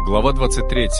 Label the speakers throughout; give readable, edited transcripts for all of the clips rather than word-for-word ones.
Speaker 1: Глава 23.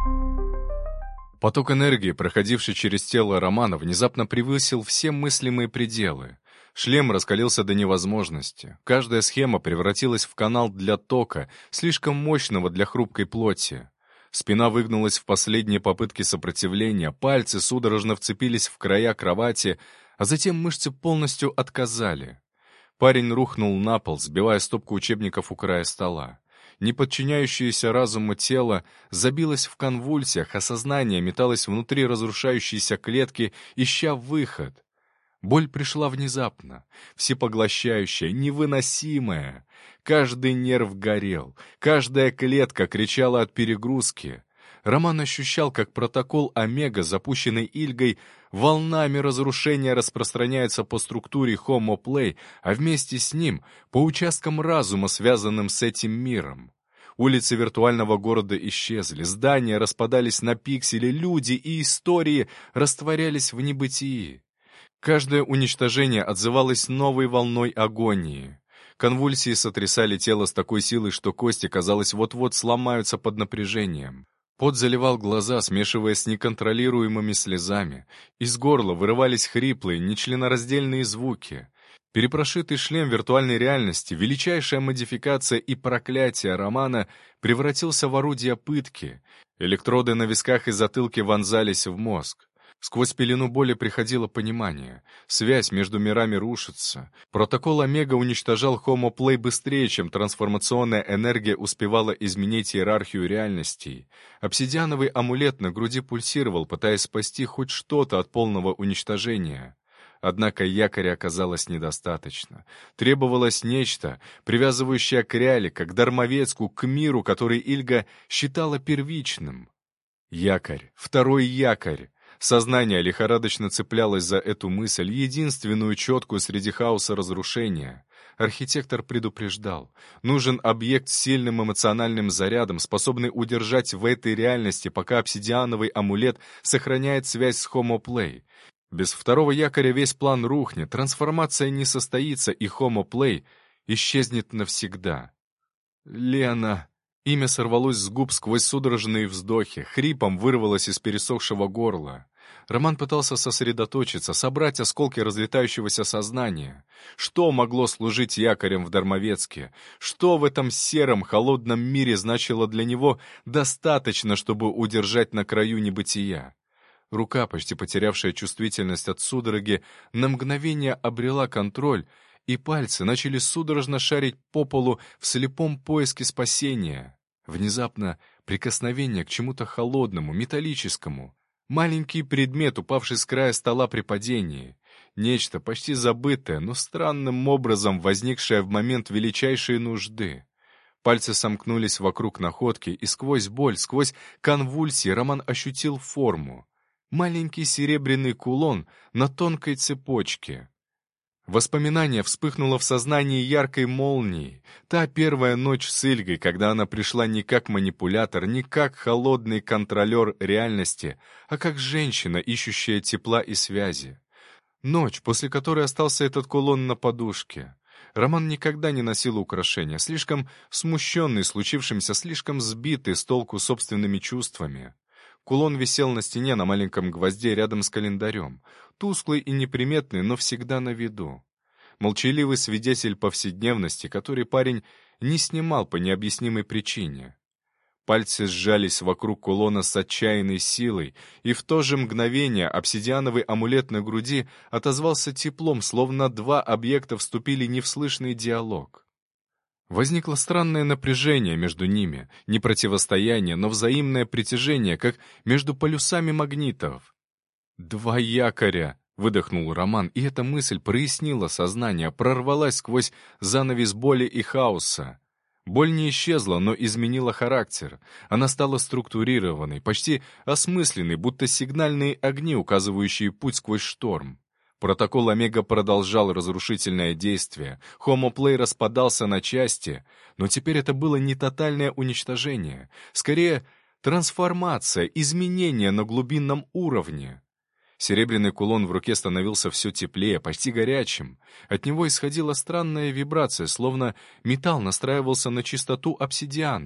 Speaker 1: Поток энергии, проходивший через тело Романа, внезапно превысил все мыслимые пределы. Шлем раскалился до невозможности. Каждая схема превратилась в канал для тока, слишком мощного для хрупкой плоти. Спина выгнулась в последней попытке сопротивления, пальцы судорожно вцепились в края кровати, а затем мышцы полностью отказали. Парень рухнул на пол, сбивая стопку учебников у края стола. Неподчиняющееся разуму тело забилось в конвульсиях, а сознание металось внутри разрушающейся клетки, ища выход. Боль пришла внезапно, всепоглощающая, невыносимая. Каждый нерв горел, каждая клетка кричала от перегрузки. Роман ощущал, как протокол Омега, запущенный Ильгой, волнами разрушения распространяется по структуре Homo Play, а вместе с ним — по участкам разума, связанным с этим миром. Улицы виртуального города исчезли, здания распадались на пиксели, люди и истории растворялись в небытии. Каждое уничтожение отзывалось новой волной агонии. Конвульсии сотрясали тело с такой силой, что кости, казалось, вот-вот сломаются под напряжением. Пот заливал глаза, смешиваясь с неконтролируемыми слезами. Из горла вырывались хриплые, нечленораздельные звуки. Перепрошитый шлем виртуальной реальности, величайшая модификация и проклятие Романа, превратился в орудие пытки. Электроды на висках и затылке вонзались в мозг. Сквозь пелену боли приходило понимание. Связь между мирами рушится. Протокол Омега уничтожал Homo Play быстрее, чем трансформационная энергия успевала изменить иерархию реальностей. Обсидиановый амулет на груди пульсировал, пытаясь спасти хоть что-то от полного уничтожения. Однако якоря оказалось недостаточно. Требовалось нечто, привязывающее к Рялика, к Дармовецку, к миру, который Ильга считала первичным. Якорь, второй якорь. Сознание лихорадочно цеплялось за эту мысль, единственную четкую среди хаоса разрушения. Архитектор предупреждал. Нужен объект с сильным эмоциональным зарядом, способный удержать в этой реальности, пока обсидиановый амулет сохраняет связь с Homo Play. Без второго якоря весь план рухнет, трансформация не состоится, и Homo Play исчезнет навсегда. «Лена!» Имя сорвалось с губ сквозь судорожные вздохи, хрипом вырвалось из пересохшего горла. Роман пытался сосредоточиться, собрать осколки разлетающегося сознания. Что могло служить якорем в Дармовецке? Что в этом сером, холодном мире значило для него достаточно, чтобы удержать на краю небытия? Рука, почти потерявшая чувствительность от судороги, на мгновение обрела контроль, и пальцы начали судорожно шарить по полу в слепом поиске спасения. Внезапно прикосновение к чему-то холодному, металлическому. Маленький предмет, упавший с края стола при падении. Нечто почти забытое, но странным образом возникшее в момент величайшей нужды. Пальцы сомкнулись вокруг находки, и сквозь боль, сквозь конвульсии Роман ощутил форму. Маленький серебряный кулон на тонкой цепочке. Воспоминание вспыхнуло в сознании яркой молнией. Та первая ночь с Ильгой, когда она пришла не как манипулятор, не как холодный контролер реальности, а как женщина, ищущая тепла и связи. Ночь, после которой остался этот кулон на подушке. Роман никогда не носил украшения, слишком смущенный случившимся, слишком сбитый с толку собственными чувствами. Кулон висел на стене на маленьком гвозде рядом с календарем. Тусклый и неприметный, но всегда на виду. Молчаливый свидетель повседневности, который парень не снимал по необъяснимой причине. Пальцы сжались вокруг кулона с отчаянной силой, и в то же мгновение обсидиановый амулет на груди отозвался теплом, словно два объекта вступили не в слышный диалог. Возникло странное напряжение между ними, не противостояние, но взаимное притяжение, как между полюсами магнитов. «Два якоря!» — выдохнул Роман, и эта мысль прояснила сознание, прорвалась сквозь занавес боли и хаоса. Боль не исчезла, но изменила характер. Она стала структурированной, почти осмысленной, будто сигнальные огни, указывающие путь сквозь шторм. Протокол Омега продолжал разрушительное действие. Homo Play распадался на части, но теперь это было не тотальное уничтожение, скорее трансформация, изменение на глубинном уровне. Серебряный кулон в руке становился все теплее, почти горячим. От него исходила странная вибрация, словно металл настраивался на чистоту обсидиана.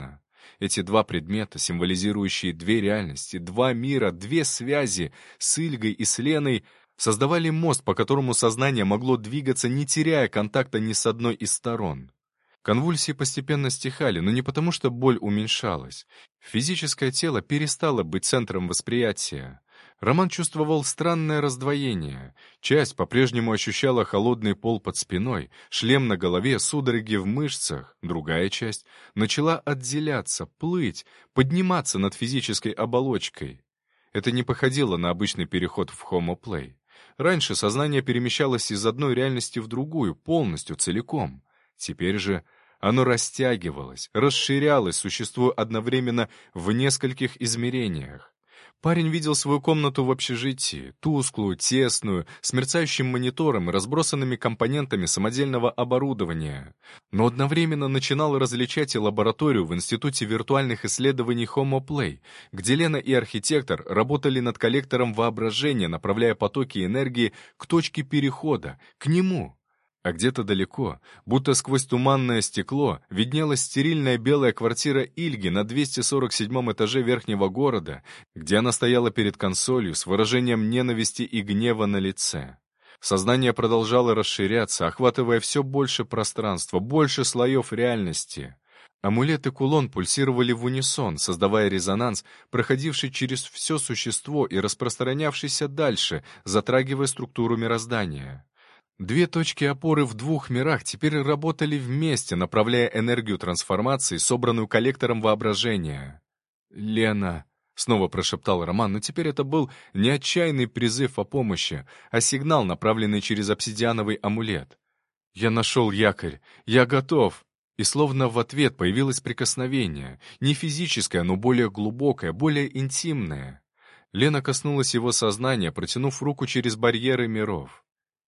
Speaker 1: Эти два предмета, символизирующие две реальности, два мира, две связи с Ильгой и с Леной, создавали мост, по которому сознание могло двигаться, не теряя контакта ни с одной из сторон. Конвульсии постепенно стихали, но не потому, что боль уменьшалась. Физическое тело перестало быть центром восприятия. Роман чувствовал странное раздвоение. Часть по-прежнему ощущала холодный пол под спиной, шлем на голове, судороги в мышцах. Другая часть начала отделяться, плыть, подниматься над физической оболочкой. Это не походило на обычный переход в Homo Play. Раньше сознание перемещалось из одной реальности в другую, полностью, целиком. Теперь же оно растягивалось, расширялось, существуя одновременно в нескольких измерениях. Парень видел свою комнату в общежитии, тусклую, тесную, с мерцающим монитором и разбросанными компонентами самодельного оборудования. Но одновременно начинал различать и лабораторию в Институте виртуальных исследований Homo Play, где Лена и архитектор работали над коллектором воображения, направляя потоки энергии к точке перехода, к нему. А где-то далеко, будто сквозь туманное стекло, виднелась стерильная белая квартира Ильги на 247-м этаже верхнего города, где она стояла перед консолью с выражением ненависти и гнева на лице. Сознание продолжало расширяться, охватывая все больше пространства, больше слоев реальности. Амулет и кулон пульсировали в унисон, создавая резонанс, проходивший через все существо и распространявшийся дальше, затрагивая структуру мироздания. Две точки опоры в двух мирах теперь работали вместе, направляя энергию трансформации, собранную коллектором воображения. «Лена», — снова прошептал Роман, но теперь это был не отчаянный призыв о помощи, а сигнал, направленный через обсидиановый амулет. «Я нашел якорь. Я готов». И словно в ответ появилось прикосновение, не физическое, но более глубокое, более интимное. Лена коснулась его сознания, протянув руку через барьеры миров.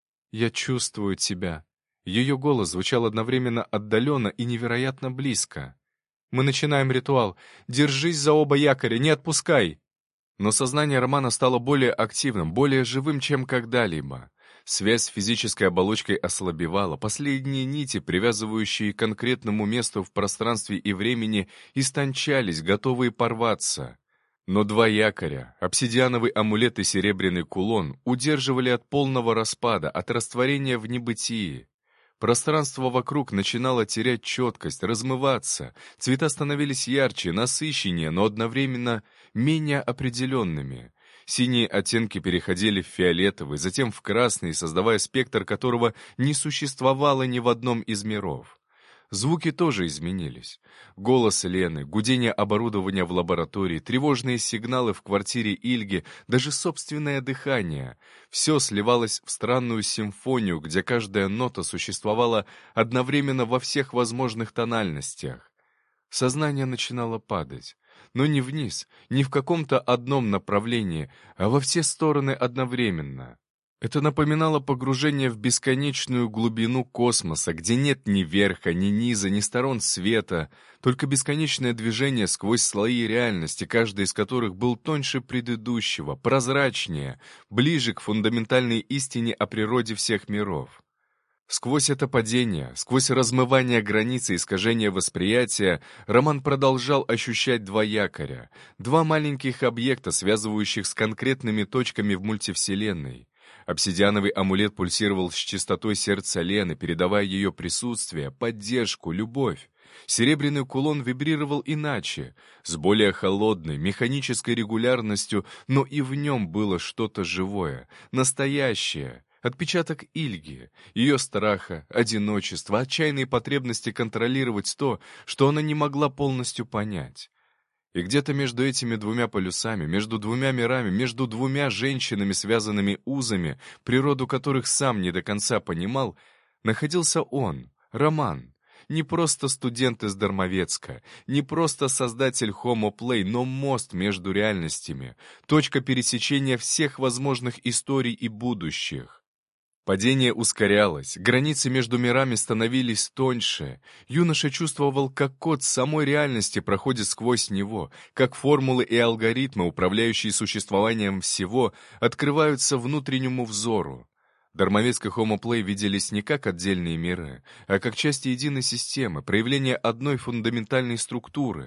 Speaker 1: «Я чувствую тебя». Ее голос звучал одновременно отдаленно и невероятно близко. «Мы начинаем ритуал. Держись за оба якоря, не отпускай!» Но сознание Романа стало более активным, более живым, чем когда-либо. Связь с физической оболочкой ослабевала, последние нити, привязывающие к конкретному месту в пространстве и времени, истончались, готовые порваться. Но два якоря, обсидиановый амулет и серебряный кулон, удерживали от полного распада, от растворения в небытии. Пространство вокруг начинало терять четкость, размываться, цвета становились ярче, насыщеннее, но одновременно менее определенными. Синие оттенки переходили в фиолетовый, затем в красный, создавая спектр, которого не существовало ни в одном из миров. Звуки тоже изменились. Голос Лены, гудение оборудования в лаборатории, тревожные сигналы в квартире Ильги, даже собственное дыхание — все сливалось в странную симфонию, где каждая нота существовала одновременно во всех возможных тональностях. Сознание начинало падать, но не вниз, не в каком-то одном направлении, а во все стороны одновременно. Это напоминало погружение в бесконечную глубину космоса, где нет ни верха, ни низа, ни сторон света, только бесконечное движение сквозь слои реальности, каждый из которых был тоньше предыдущего, прозрачнее, ближе к фундаментальной истине о природе всех миров. Сквозь это падение, сквозь размывание границ и искажение восприятия, Роман продолжал ощущать два якоря, два маленьких объекта, связывающих с конкретными точками в мультивселенной. Обсидиановый амулет пульсировал с частотой сердца Лены, передавая ее присутствие, поддержку, любовь. Серебряный кулон вибрировал иначе, с более холодной, механической регулярностью, но и в нем было что-то живое, настоящее. Отпечаток Ильги, ее страха, одиночества, отчаянной потребности контролировать то, что она не могла полностью понять. И где-то между этими двумя полюсами, между двумя мирами, между двумя женщинами, связанными узами, природу которых сам не до конца понимал, находился он, Роман. Не просто студент из Дармовецка, не просто создатель Homo Play, но мост между реальностями, точка пересечения всех возможных историй и будущих. Падение ускорялось, границы между мирами становились тоньше. Юноша чувствовал, как код самой реальности проходит сквозь него, как формулы и алгоритмы, управляющие существованием всего, открываются внутреннему взору. Дармовецк и Homo Play виделись не как отдельные миры, а как части единой системы, проявление одной фундаментальной структуры.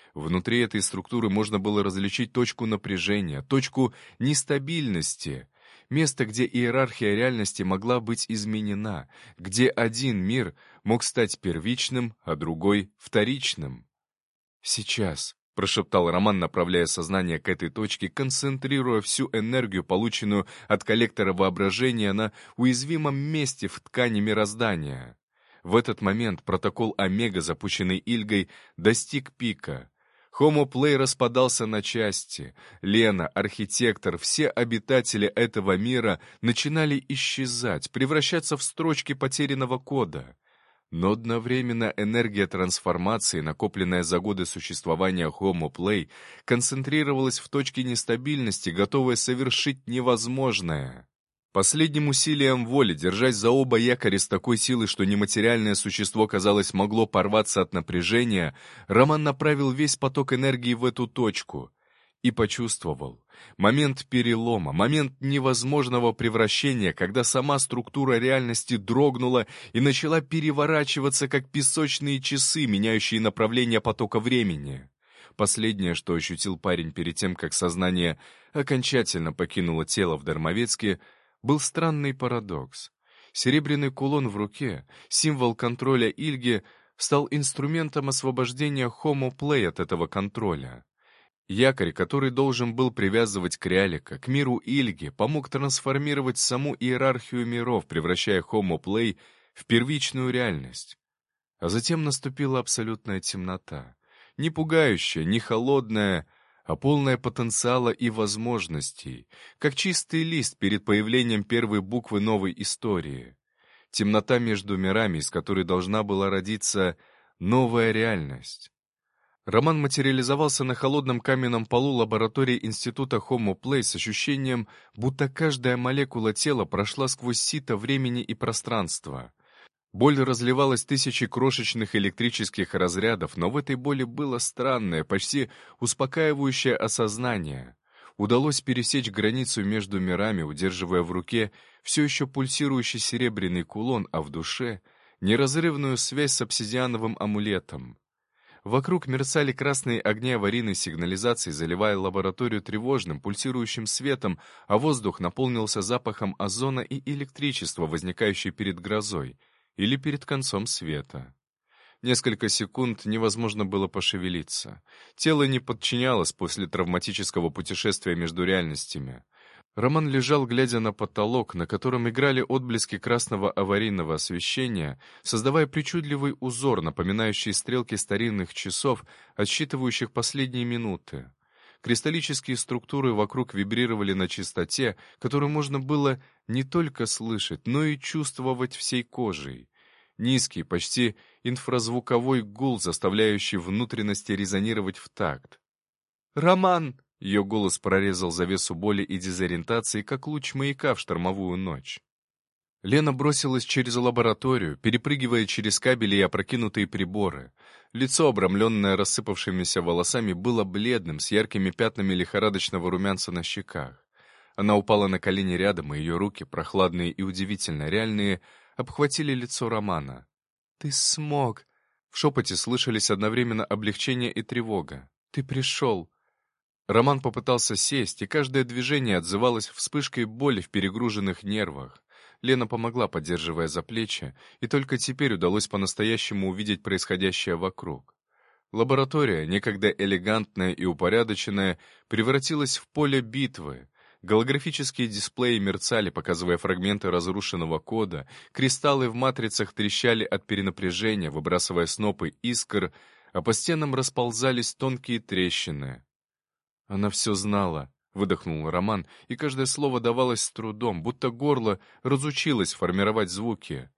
Speaker 1: Внутри этой структуры можно было различить точку напряжения, точку нестабильности, место, где иерархия реальности могла быть изменена, где один мир мог стать первичным, а другой — вторичным. «Сейчас», — прошептал Роман, направляя сознание к этой точке, концентрируя всю энергию, полученную от коллектора воображения, на уязвимом месте в ткани мироздания. В этот момент протокол Омега, запущенный Ильгой, достиг пика. Homo Play распадался на части. Лена, архитектор, все обитатели этого мира начинали исчезать, превращаться в строчки потерянного кода. Но одновременно энергия трансформации, накопленная за годы существования Homo Play, концентрировалась в точке нестабильности, готовая совершить невозможное. Последним усилием воли, держась за оба якоря с такой силой, что нематериальное существо, казалось, могло порваться от напряжения, Роман направил весь поток энергии в эту точку и почувствовал. Момент перелома, момент невозможного превращения, когда сама структура реальности дрогнула и начала переворачиваться, как песочные часы, меняющие направление потока времени. Последнее, что ощутил парень перед тем, как сознание окончательно покинуло тело в Дармовецке, был странный парадокс. Серебряный кулон в руке, символ контроля Ильги, стал инструментом освобождения Homo Play от этого контроля. Якорь, который должен был привязывать Крялика к миру Ильги, помог трансформировать саму иерархию миров, превращая Homo Play в первичную реальность. А затем наступила абсолютная темнота. Не пугающая, не холодная, а полная потенциала и возможностей, как чистый лист перед появлением первой буквы новой истории. Темнота между мирами, из которой должна была родиться новая реальность. Роман материализовался на холодном каменном полу лаборатории Института Homo Play с ощущением, будто каждая молекула тела прошла сквозь сито времени и пространства. Боль разливалась тысячи крошечных электрических разрядов, но в этой боли было странное, почти успокаивающее осознание. Удалось пересечь границу между мирами, удерживая в руке все еще пульсирующий серебряный кулон, а в душе — неразрывную связь с обсидиановым амулетом. Вокруг мерцали красные огни аварийной сигнализации, заливая лабораторию тревожным, пульсирующим светом, а воздух наполнился запахом озона и электричества, возникающей перед грозой или перед концом света. Несколько секунд невозможно было пошевелиться. Тело не подчинялось после травматического путешествия между реальностями. Роман лежал, глядя на потолок, на котором играли отблески красного аварийного освещения, создавая причудливый узор, напоминающий стрелки старинных часов, отсчитывающих последние минуты. Кристаллические структуры вокруг вибрировали на частоте, которую можно было не только слышать, но и чувствовать всей кожей. Низкий, почти инфразвуковой гул, заставляющий внутренности резонировать в такт. «Роман!» Ее голос прорезал завесу боли и дезориентации, как луч маяка в штормовую ночь. Лена бросилась через лабораторию, перепрыгивая через кабели и опрокинутые приборы. Лицо, обрамленное рассыпавшимися волосами, было бледным, с яркими пятнами лихорадочного румянца на щеках. Она упала на колени рядом, и ее руки, прохладные и удивительно реальные, обхватили лицо Романа. «Ты смог!» В шепоте слышались одновременно облегчение и тревога. «Ты пришел!» Роман попытался сесть, и каждое движение отзывалось вспышкой боли в перегруженных нервах. Лена помогла, поддерживая за плечи, и только теперь удалось по-настоящему увидеть происходящее вокруг. Лаборатория, некогда элегантная и упорядоченная, превратилась в поле битвы. Голографические дисплеи мерцали, показывая фрагменты разрушенного кода, кристаллы в матрицах трещали от перенапряжения, выбрасывая снопы искр, а по стенам расползались тонкие трещины. «Она все знала», — выдохнул Роман, и каждое слово давалось с трудом, будто горло разучилось формировать звуки.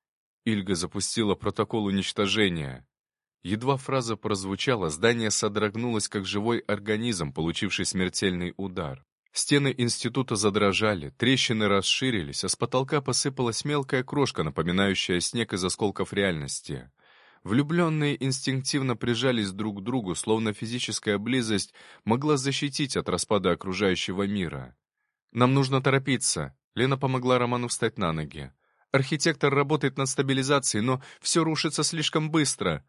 Speaker 1: Ильга запустила протокол уничтожения. Едва фраза прозвучала, здание содрогнулось, как живой организм, получивший смертельный удар. Стены института задрожали, трещины расширились, а с потолка посыпалась мелкая крошка, напоминающая снег из осколков реальности. Влюбленные инстинктивно прижались друг к другу, словно физическая близость могла защитить от распада окружающего мира. «Нам нужно торопиться», — Лена помогла Роману встать на ноги. «Архитектор работает над стабилизацией, но все рушится слишком быстро».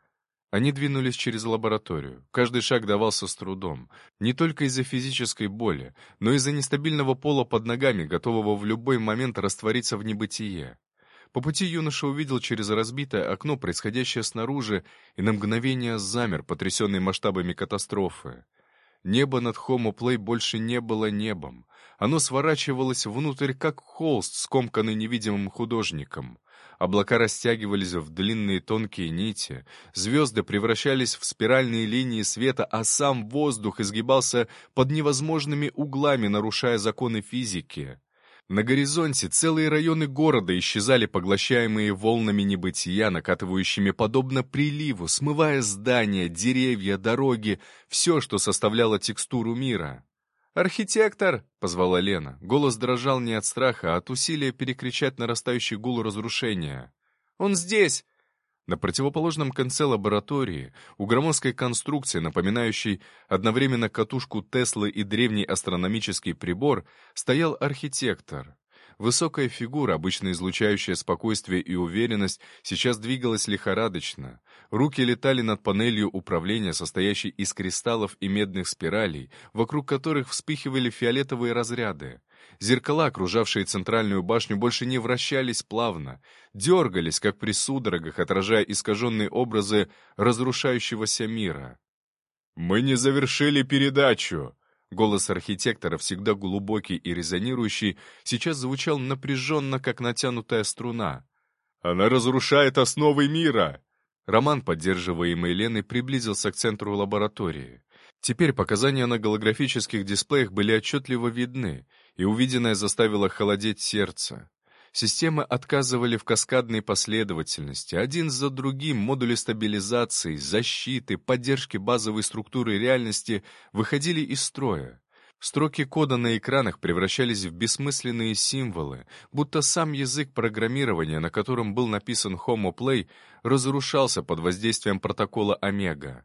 Speaker 1: Они двинулись через лабораторию. Каждый шаг давался с трудом. Не только из-за физической боли, но и из-за нестабильного пола под ногами, готового в любой момент раствориться в небытие. По пути юноша увидел через разбитое окно происходящее снаружи и на мгновение замер, потрясенный масштабами катастрофы. Небо над Хомо-Плей больше не было небом. Оно сворачивалось внутрь, как холст, скомканный невидимым художником. Облака растягивались в длинные тонкие нити, звезды превращались в спиральные линии света, а сам воздух изгибался под невозможными углами, нарушая законы физики. На горизонте целые районы города исчезали, поглощаемые волнами небытия, накатывающими подобно приливу, смывая здания, деревья, дороги, все, что составляло текстуру мира. «Архитектор!» — позвала Лена. Голос дрожал не от страха, а от усилия перекричать нарастающий гул разрушения. «Он здесь!» На противоположном конце лаборатории, у громоздкой конструкции, напоминающей одновременно катушку Теслы и древний астрономический прибор, стоял архитектор. Высокая фигура, обычно излучающая спокойствие и уверенность, сейчас двигалась лихорадочно. Руки летали над панелью управления, состоящей из кристаллов и медных спиралей, вокруг которых вспыхивали фиолетовые разряды. Зеркала, окружавшие центральную башню, больше не вращались плавно, дергались, как при судорогах, отражая искаженные образы разрушающегося мира. «Мы не завершили передачу!» Голос архитектора, всегда глубокий и резонирующий, сейчас звучал напряженно, как натянутая струна. «Она разрушает основы мира!» Роман, поддерживаемый Леной, приблизился к центру лаборатории. Теперь показания на голографических дисплеях были отчетливо видны, и увиденное заставило холодеть сердце. Системы отказывали в каскадной последовательности, один за другим модули стабилизации, защиты, поддержки базовой структуры реальности выходили из строя. Строки кода на экранах превращались в бессмысленные символы, будто сам язык программирования, на котором был написан Homo-Play, разрушался под воздействием протокола Омега.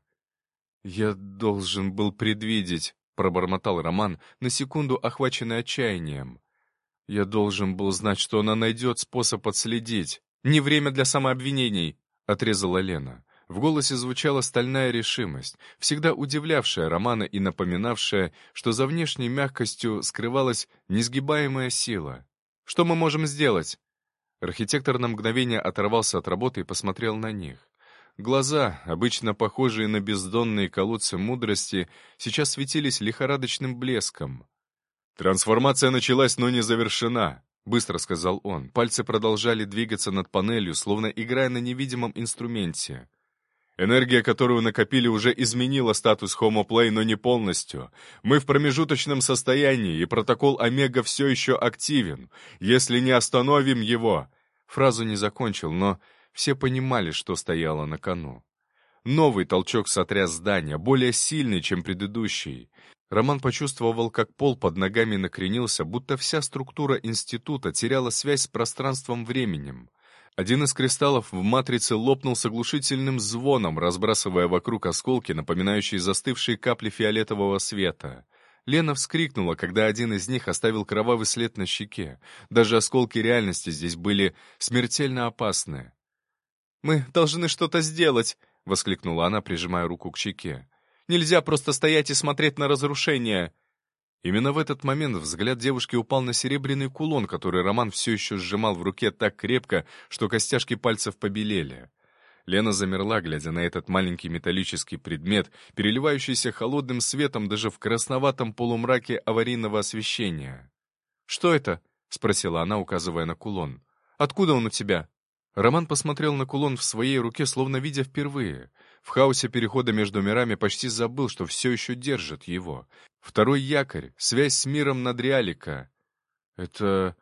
Speaker 1: «Я должен был предвидеть», — пробормотал Роман, на секунду охваченный отчаянием. «Я должен был знать, что она найдет способ отследить. Не время для самообвинений», — отрезала Лена. В голосе звучала стальная решимость, всегда удивлявшая Романа и напоминавшая, что за внешней мягкостью скрывалась несгибаемая сила. «Что мы можем сделать?» Архитектор на мгновение оторвался от работы и посмотрел на них. Глаза, обычно похожие на бездонные колодцы мудрости, сейчас светились лихорадочным блеском. «Трансформация началась, но не завершена», — быстро сказал он. Пальцы продолжали двигаться над панелью, словно играя на невидимом инструменте. «Энергия, которую накопили, уже изменила статус Homo-Play, но не полностью. Мы в промежуточном состоянии, и протокол Омега все еще активен. Если не остановим его...» Фразу не закончил, но все понимали, что стояло на кону. Новый толчок сотряс здание, более сильный, чем предыдущий. Роман почувствовал, как пол под ногами накренился, будто вся структура института теряла связь с пространством-временем. Один из кристаллов в матрице лопнул с оглушительным звоном, разбрасывая вокруг осколки, напоминающие застывшие капли фиолетового света. Лена вскрикнула, когда один из них оставил кровавый след на щеке. Даже осколки реальности здесь были смертельно опасны. «Мы должны что-то сделать!» — воскликнула она, прижимая руку к щеке. «Нельзя просто стоять и смотреть на разрушение!» Именно в этот момент взгляд девушки упал на серебряный кулон, который Роман все еще сжимал в руке так крепко, что костяшки пальцев побелели. Лена замерла, глядя на этот маленький металлический предмет, переливающийся холодным светом даже в красноватом полумраке аварийного освещения. «Что это?» — спросила она, указывая на кулон. «Откуда он у тебя?» Роман посмотрел на кулон в своей руке, словно видя впервые. В хаосе перехода между мирами почти забыл, что все еще держит его. Второй якорь, связь с миром Надриалика. «Это...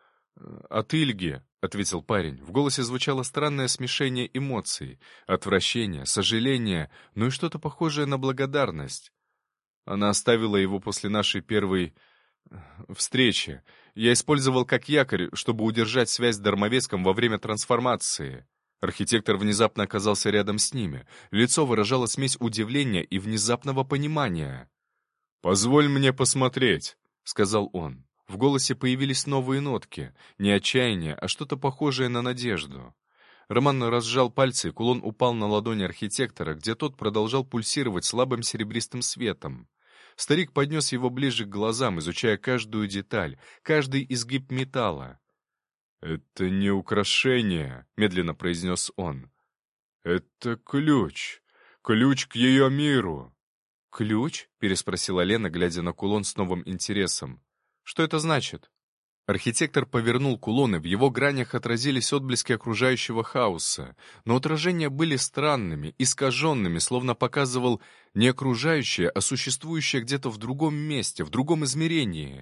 Speaker 1: от Ильги», — ответил парень. В голосе звучало странное смешение эмоций. Отвращение, сожаление, но и что-то похожее на благодарность. Она оставила его после нашей первой... встречи. Я использовал как якорь, чтобы удержать связь с Дармовецком во время трансформации. Архитектор внезапно оказался рядом с ними. Лицо выражало смесь удивления и внезапного понимания. «Позволь мне посмотреть», — сказал он. В голосе появились новые нотки. Не отчаяние, а что-то похожее на надежду. Роман разжал пальцы, и кулон упал на ладони архитектора, где тот продолжал пульсировать слабым серебристым светом. Старик поднес его ближе к глазам, изучая каждую деталь, каждый изгиб металла. «Это не украшение», — медленно произнес он. «Это ключ. Ключ к ее миру». «Ключ?» — переспросила Лена, глядя на кулон с новым интересом. «Что это значит?» Архитектор повернул кулон, и в его гранях отразились отблески окружающего хаоса, но отражения были странными, искаженными, словно показывал не окружающее, а существующее где-то в другом месте, в другом измерении.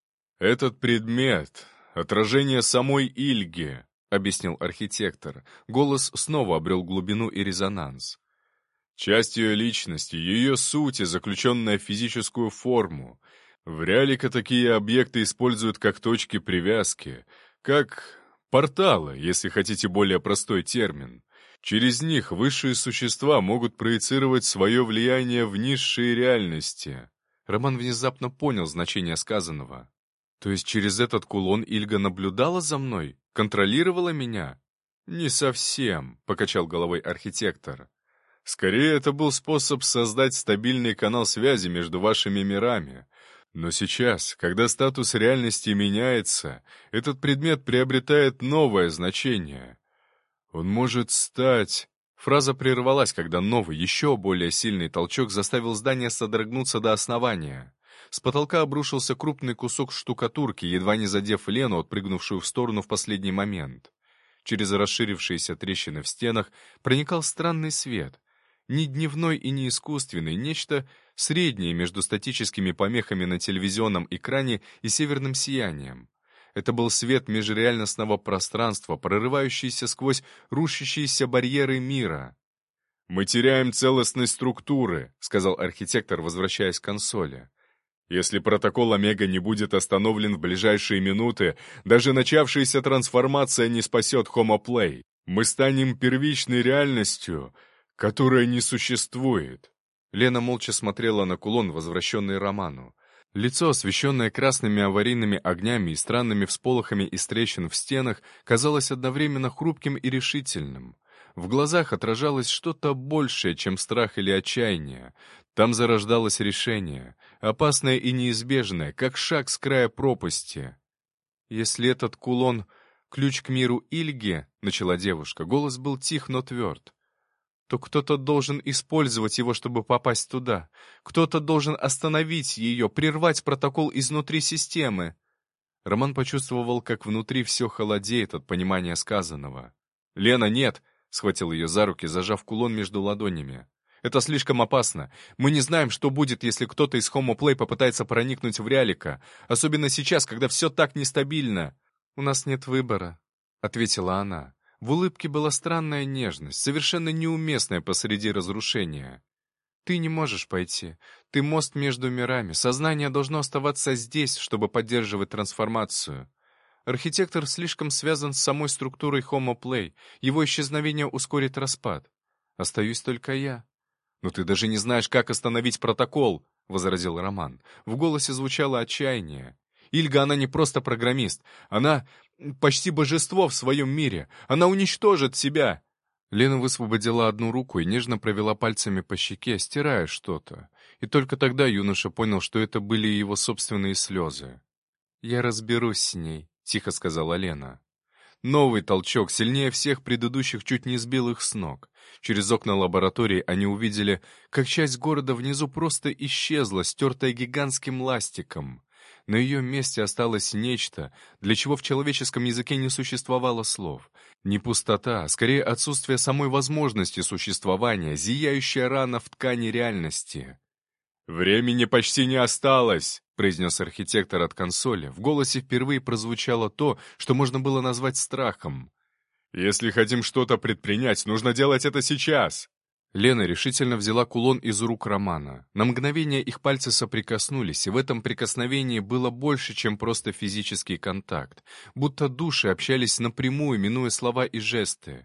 Speaker 1: «Этот предмет — отражение самой Ильги», — объяснил архитектор. Голос снова обрел глубину и резонанс. «Часть ее личности, ее сути, заключенная в физическую форму. В реалике такие объекты используют как точки привязки, как порталы, если хотите более простой термин. Через них высшие существа могут проецировать свое влияние в низшие реальности». Роман внезапно понял значение сказанного. «То есть через этот кулон Ильга наблюдала за мной? Контролировала меня?» «Не совсем», — покачал головой архитектор. «Скорее, это был способ создать стабильный канал связи между вашими мирами. Но сейчас, когда статус реальности меняется, этот предмет приобретает новое значение. Он может стать...» Фраза прервалась, когда новый, еще более сильный толчок заставил здание содрогнуться до основания. С потолка обрушился крупный кусок штукатурки, едва не задев Лену, отпрыгнувшую в сторону в последний момент. Через расширившиеся трещины в стенах проникал странный свет. Не дневной и не искусственный, нечто среднее между статическими помехами на телевизионном экране и северным сиянием. Это был свет межреальностного пространства, прорывающийся сквозь рушащиеся барьеры мира. «Мы теряем целостность структуры», — сказал архитектор, возвращаясь к консоли. «Если протокол Омега не будет остановлен в ближайшие минуты, даже начавшаяся трансформация не спасет Homo Play. Мы станем первичной реальностью, которая не существует». Лена молча смотрела на кулон, возвращенный Роману. Лицо, освещенное красными аварийными огнями и странными всполохами из трещин в стенах, казалось одновременно хрупким и решительным. В глазах отражалось что-то большее, чем страх или отчаяние. Там зарождалось решение, опасное и неизбежное, как шаг с края пропасти. «Если этот кулон — ключ к миру Ильги», — начала девушка, голос был тих, но тверд, то кто-то должен использовать его, чтобы попасть туда. Кто-то должен остановить ее, прервать протокол изнутри системы. Роман почувствовал, как внутри все холодеет от понимания сказанного. «Лена, нет!» — схватил ее за руки, зажав кулон между ладонями. «Это слишком опасно. Мы не знаем, что будет, если кто-то из Homo Play попытается проникнуть в Реалика. Особенно сейчас, когда все так нестабильно». «У нас нет выбора», — ответила она. В улыбке была странная нежность, совершенно неуместная посреди разрушения. «Ты не можешь пойти. Ты мост между мирами. Сознание должно оставаться здесь, чтобы поддерживать трансформацию. Архитектор слишком связан с самой структурой Homo Play. Его исчезновение ускорит распад. Остаюсь только я». «Но ты даже не знаешь, как остановить протокол», — возразил Роман. В голосе звучало отчаяние. «Ильга, она не просто программист. Она почти божество в своем мире. Она уничтожит себя!» Лена высвободила одну руку и нежно провела пальцами по щеке, стирая что-то. И только тогда юноша понял, что это были его собственные слезы. «Я разберусь с ней», — тихо сказала Лена. Новый толчок, сильнее всех предыдущих, чуть не сбил их с ног. Через окна лаборатории они увидели, как часть города внизу просто исчезла, стертая гигантским ластиком. На ее месте осталось нечто, для чего в человеческом языке не существовало слов. Не пустота, а скорее отсутствие самой возможности существования, зияющая рана в ткани реальности. «Времени почти не осталось», — произнес архитектор от консоли. В голосе впервые прозвучало то, что можно было назвать страхом. «Если хотим что-то предпринять, нужно делать это сейчас». Лена решительно взяла кулон из рук Романа. На мгновение их пальцы соприкоснулись, и в этом прикосновении было больше, чем просто физический контакт. Будто души общались напрямую, минуя слова и жесты.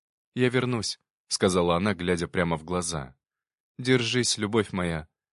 Speaker 1: «Я вернусь», — сказала она, глядя прямо в глаза. «Держись, любовь моя».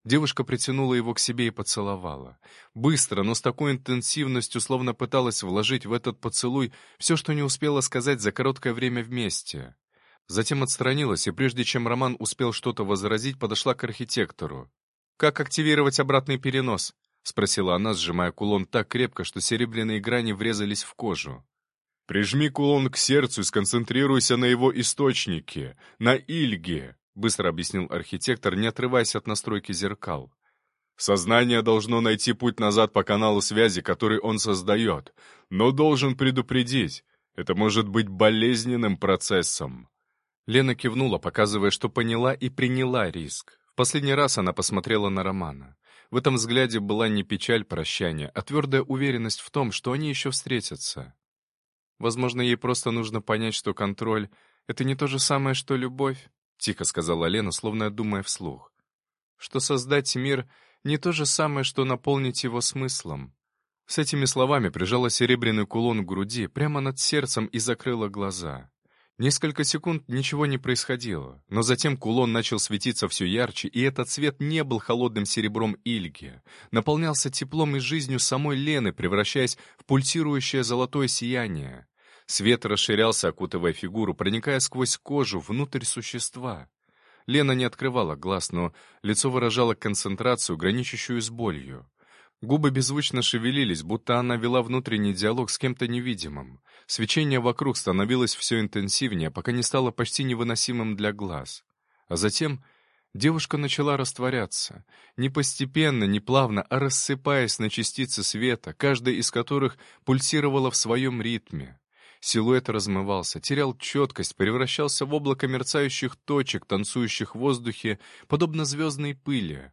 Speaker 1: Девушка притянула его к себе и поцеловала. Быстро, но с такой интенсивностью, словно пыталась вложить в этот поцелуй все, что не успела сказать за короткое время вместе. Затем отстранилась, и прежде чем Роман успел что-то возразить, подошла к архитектору. «Как активировать обратный перенос?» — спросила она, сжимая кулон так крепко, что серебряные грани врезались в кожу. «Прижми кулон к сердцу и сконцентрируйся на его источнике, на Ильге», — быстро объяснил архитектор, не отрываясь от настройки зеркал. «Сознание должно найти путь назад по каналу связи, который он создает, но должен предупредить, это может быть болезненным процессом». Лена кивнула, показывая, что поняла и приняла риск. В последний раз она посмотрела на Романа. В этом взгляде была не печаль прощания, а твердая уверенность в том, что они еще встретятся. Возможно, ей просто нужно понять, что контроль — это не то же самое, что любовь, — тихо сказала Лена, словно думая вслух. Что создать мир — не то же самое, что наполнить его смыслом. С этими словами прижала серебряный кулон к груди, прямо над сердцем и закрыла глаза. Несколько секунд ничего не происходило, но затем кулон начал светиться все ярче, и этот свет не был холодным серебром Ильги, наполнялся теплом и жизнью самой Лены, превращаясь в пульсирующее золотое сияние. Свет расширялся, окутывая фигуру, проникая сквозь кожу внутрь существа. Лена не открывала глаз, но лицо выражало концентрацию, граничащую с болью. Губы беззвучно шевелились, будто она вела внутренний диалог с кем-то невидимым. Свечение вокруг становилось все интенсивнее, пока не стало почти невыносимым для глаз. А затем девушка начала растворяться. Не постепенно, не плавно, а рассыпаясь на частицы света, каждая из которых пульсировала в своем ритме. Силуэт размывался, терял четкость, превращался в облако мерцающих точек, танцующих в воздухе, подобно звездной пыли.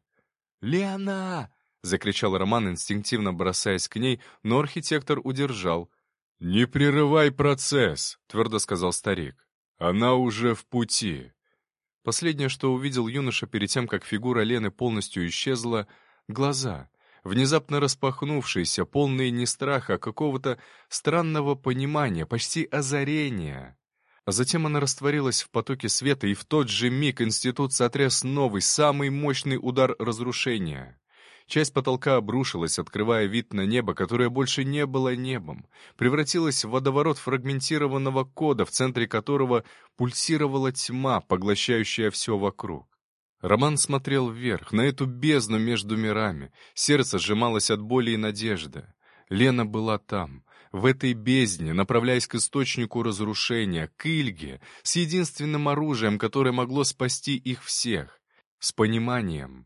Speaker 1: «Лена!» — закричал Роман, инстинктивно бросаясь к ней, но архитектор удержал. «Не прерывай процесс», — твердо сказал старик. «Она уже в пути». Последнее, что увидел юноша перед тем, как фигура Лены полностью исчезла — глаза, внезапно распахнувшиеся, полные не страха, а какого-то странного понимания, почти озарения. А затем она растворилась в потоке света, и в тот же миг институт сотряс новый, самый мощный удар разрушения. Часть потолка обрушилась, открывая вид на небо, которое больше не было небом, превратилось в водоворот фрагментированного кода, в центре которого пульсировала тьма, поглощающая все вокруг. Роман смотрел вверх, на эту бездну между мирами. Сердце сжималось от боли и надежды. Лена была там, в этой бездне, направляясь к источнику разрушения, к Ильге, с единственным оружием, которое могло спасти их всех, с пониманием.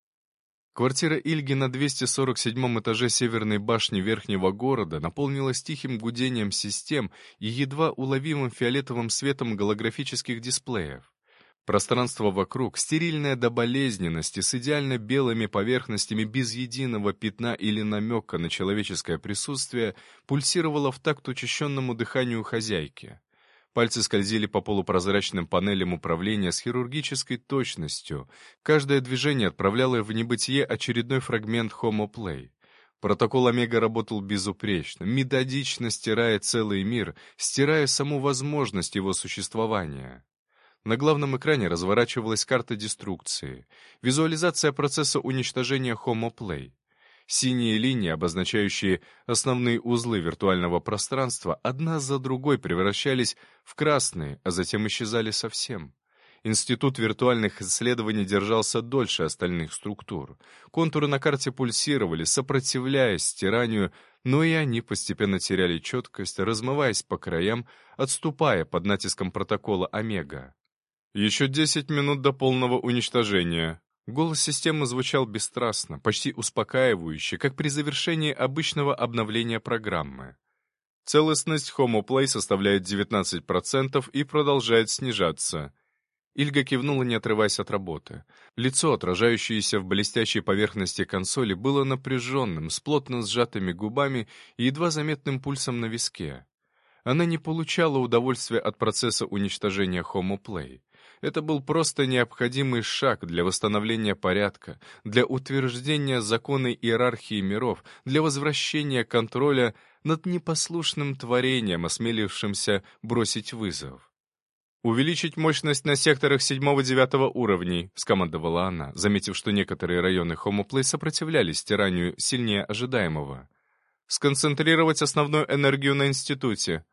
Speaker 1: Квартира Ильги на 247-м этаже северной башни Верхнего города наполнилась тихим гудением систем и едва уловимым фиолетовым светом голографических дисплеев. Пространство вокруг, стерильное до болезненности, с идеально белыми поверхностями без единого пятна или намека на человеческое присутствие, пульсировало в такт учащенному дыханию хозяйки. Пальцы скользили по полупрозрачным панелям управления с хирургической точностью. Каждое движение отправляло в небытие очередной фрагмент Homo Play. Протокол Омега работал безупречно, методично стирая целый мир, стирая саму возможность его существования. На главном экране разворачивалась карта деструкции, визуализация процесса уничтожения Homo Play. Синие линии, обозначающие основные узлы виртуального пространства, одна за другой превращались в красные, а затем исчезали совсем. Институт виртуальных исследований держался дольше остальных структур. Контуры на карте пульсировали, сопротивляясь стиранию, но и они постепенно теряли четкость, размываясь по краям, отступая под натиском протокола Омега. «Еще 10 минут до полного уничтожения». Голос системы звучал бесстрастно, почти успокаивающе, как при завершении обычного обновления программы. Целостность Homo Play составляет 19% и продолжает снижаться. Ильга кивнула, не отрываясь от работы. Лицо, отражающееся в блестящей поверхности консоли, было напряженным, с плотно сжатыми губами и едва заметным пульсом на виске. Она не получала удовольствия от процесса уничтожения Homo Play. Это был просто необходимый шаг для восстановления порядка, для утверждения законной иерархии миров, для возвращения контроля над непослушным творением, осмелившимся бросить вызов. «Увеличить мощность на секторах 7-9 уровней», — скомандовала она, заметив, что некоторые районы Homoplay сопротивлялись стиранию сильнее ожидаемого. «Сконцентрировать основную энергию на институте».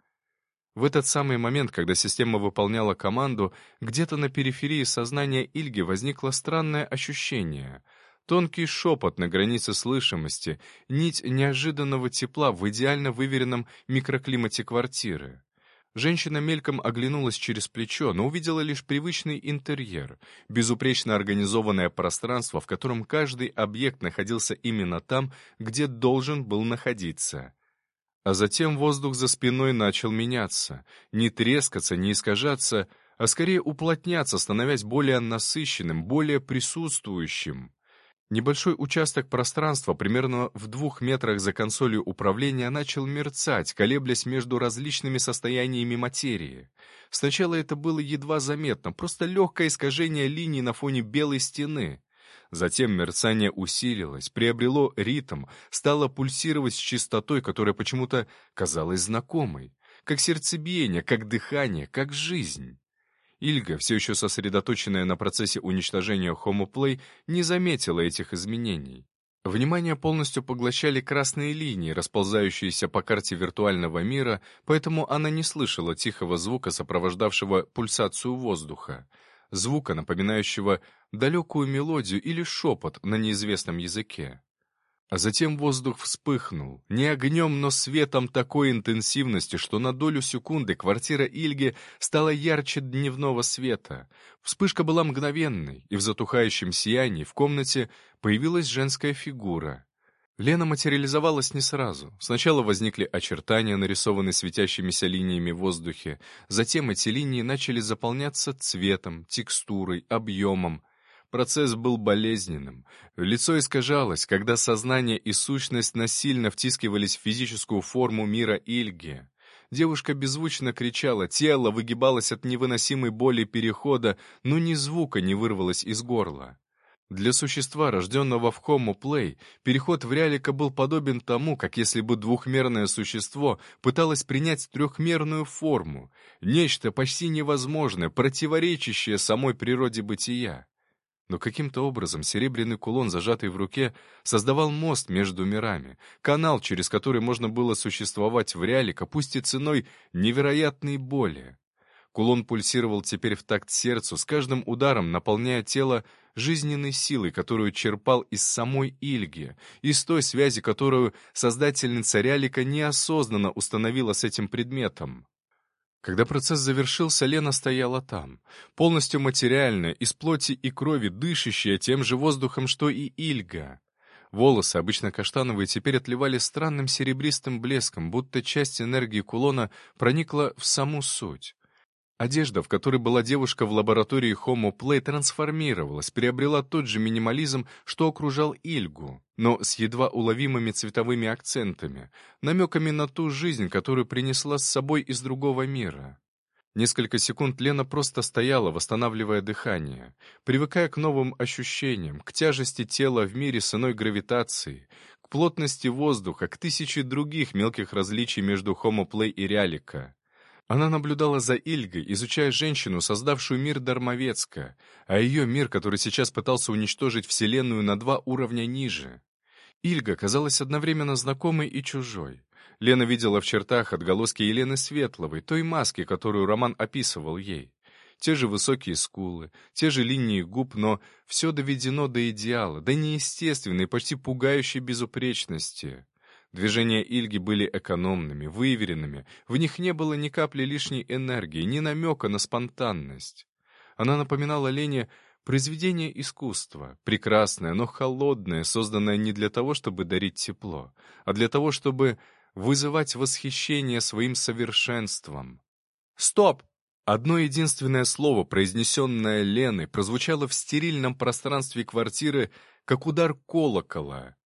Speaker 1: В этот самый момент, когда система выполняла команду, где-то на периферии сознания Ильги возникло странное ощущение. Тонкий шепот на границе слышимости, нить неожиданного тепла в идеально выверенном микроклимате квартиры. Женщина мельком оглянулась через плечо, но увидела лишь привычный интерьер, безупречно организованное пространство, в котором каждый объект находился именно там, где должен был находиться. А затем воздух за спиной начал меняться, не трескаться, не искажаться, а скорее уплотняться, становясь более насыщенным, более присутствующим. Небольшой участок пространства, примерно в 2 метрах за консолью управления, начал мерцать, колеблясь между различными состояниями материи. Сначала это было едва заметно, просто легкое искажение линий на фоне белой стены. Затем мерцание усилилось, приобрело ритм, стало пульсировать с частотой, которая почему-то казалась знакомой, как сердцебиение, как дыхание, как жизнь. Ильга, все еще сосредоточенная на процессе уничтожения Homoplay, не заметила этих изменений. Внимание полностью поглощали красные линии, расползающиеся по карте виртуального мира, поэтому она не слышала тихого звука, сопровождавшего пульсацию воздуха, звука, напоминающего далекую мелодию или шепот на неизвестном языке. А затем воздух вспыхнул, не огнем, но светом такой интенсивности, что на долю секунды квартира Ильги стала ярче дневного света. Вспышка была мгновенной, и в затухающем сиянии в комнате появилась женская фигура. Лена материализовалась не сразу. Сначала возникли очертания, нарисованные светящимися линиями в воздухе, затем эти линии начали заполняться цветом, текстурой, объемом. Процесс был болезненным. Лицо искажалось, когда сознание и сущность насильно втискивались в физическую форму мира Ильги. Девушка беззвучно кричала, тело выгибалось от невыносимой боли перехода, но ни звука не вырвалось из горла. Для существа, рожденного в Homoplay, переход в реалика был подобен тому, как если бы двухмерное существо пыталось принять трехмерную форму, нечто почти невозможное, противоречащее самой природе бытия. Но каким-то образом серебряный кулон, зажатый в руке, создавал мост между мирами, канал, через который можно было существовать в реалика, пусть и ценой невероятной боли. Кулон пульсировал теперь в такт сердцу, с каждым ударом наполняя тело жизненной силой, которую черпал из самой Ильги, из той связи, которую создательница реалика неосознанно установила с этим предметом. Когда процесс завершился, Лена стояла там, полностью материальная, из плоти и крови, дышащая тем же воздухом, что и Ильга. Волосы, обычно каштановые, теперь отливали странным серебристым блеском, будто часть энергии кулона проникла в саму суть. Одежда, в которой была девушка в лаборатории Homoplay, трансформировалась, приобрела тот же минимализм, что окружал Ильгу, но с едва уловимыми цветовыми акцентами, намеками на ту жизнь, которую принесла с собой из другого мира. Несколько секунд Лена просто стояла, восстанавливая дыхание, привыкая к новым ощущениям, к тяжести тела в мире с иной гравитацией, к плотности воздуха, к тысяче других мелких различий между Homoplay и реалика. Она наблюдала за Ильгой, изучая женщину, создавшую мир Дармовецка, а ее мир, который сейчас пытался уничтожить Вселенную на 2 уровня ниже. Ильга казалась одновременно знакомой и чужой. Лена видела в чертах отголоски Елены Светловой, той маски, которую Роман описывал ей. Те же высокие скулы, те же линии губ, но все доведено до идеала, до неестественной, почти пугающей безупречности. Движения Ильги были экономными, выверенными, в них не было ни капли лишней энергии, ни намека на спонтанность. Она напоминала Лене произведение искусства, прекрасное, но холодное, созданное не для того, чтобы дарить тепло, а для того, чтобы вызывать восхищение своим совершенством. «Стоп!» Одно единственное слово, произнесенное Леной, прозвучало в стерильном пространстве квартиры, как удар колокола.